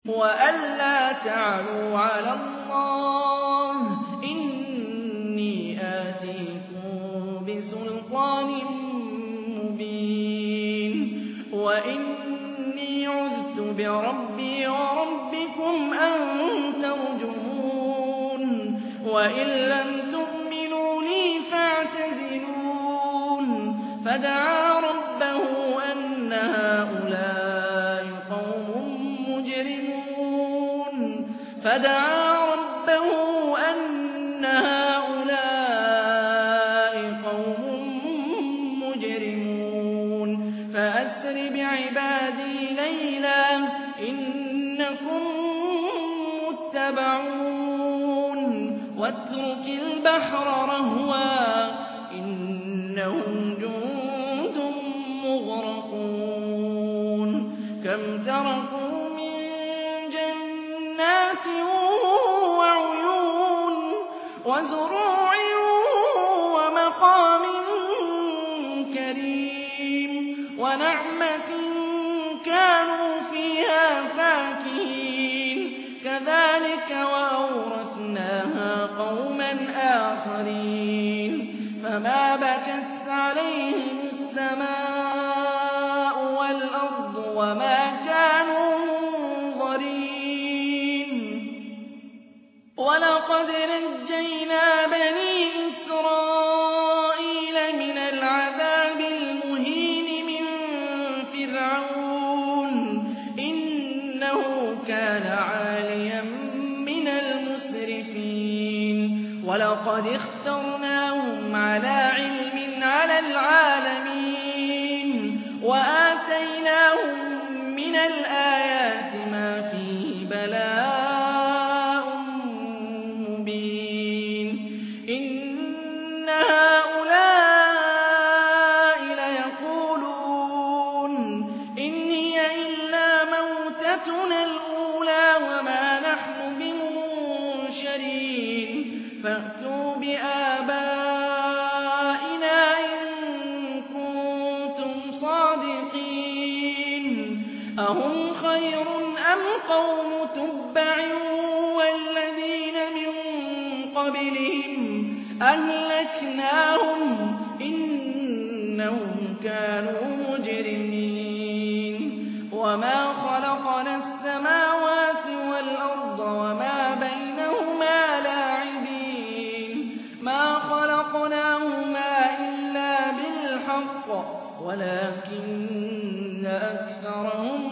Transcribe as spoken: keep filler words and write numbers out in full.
وألا تعلوا على الله إني آتيكم بسلطان مبين وإني عذت بربي وربكم أن ترجمون وإن لم تؤمنوا لي فاعتزلون فدعا ربه أن هؤلاء قوم مجرمون فدعا ربه أن هؤلاء قوم مجرمون فأسر بعبادي ليلا إنكم متبعون واترك البحر رهوا إنهم جند مغرقون كم تركوا من جنات وعيون وزروع ومقام كريم ونعمة كانوا فيها فاكهين كذلك وأورثناها قوما آخرين فما بكت عليهم السماء والأرض وما كانوا منظرين ولقد نجينا بني إسرائيل من العذاب المهين من فرعون إنه كان عاليا من المسرفين ولقد اخترناهم على علم على العالمين وآتيناهم من الآيات ما فيه بلاء مبين إن هؤلاء ليقولون إن هي إلا موتتنا الأولى وما نحن بمنشرين فأتوا بآبائنا إن كنتم صادقين أهم خير أم قوم تبع والذين من قبلهم أهلكناهم إنهم كانوا مجرمين وما خلقنا السماوات والأرض وما بينهما لاعبين ما خلقناهما إلا بالحق ولكن أكثرهم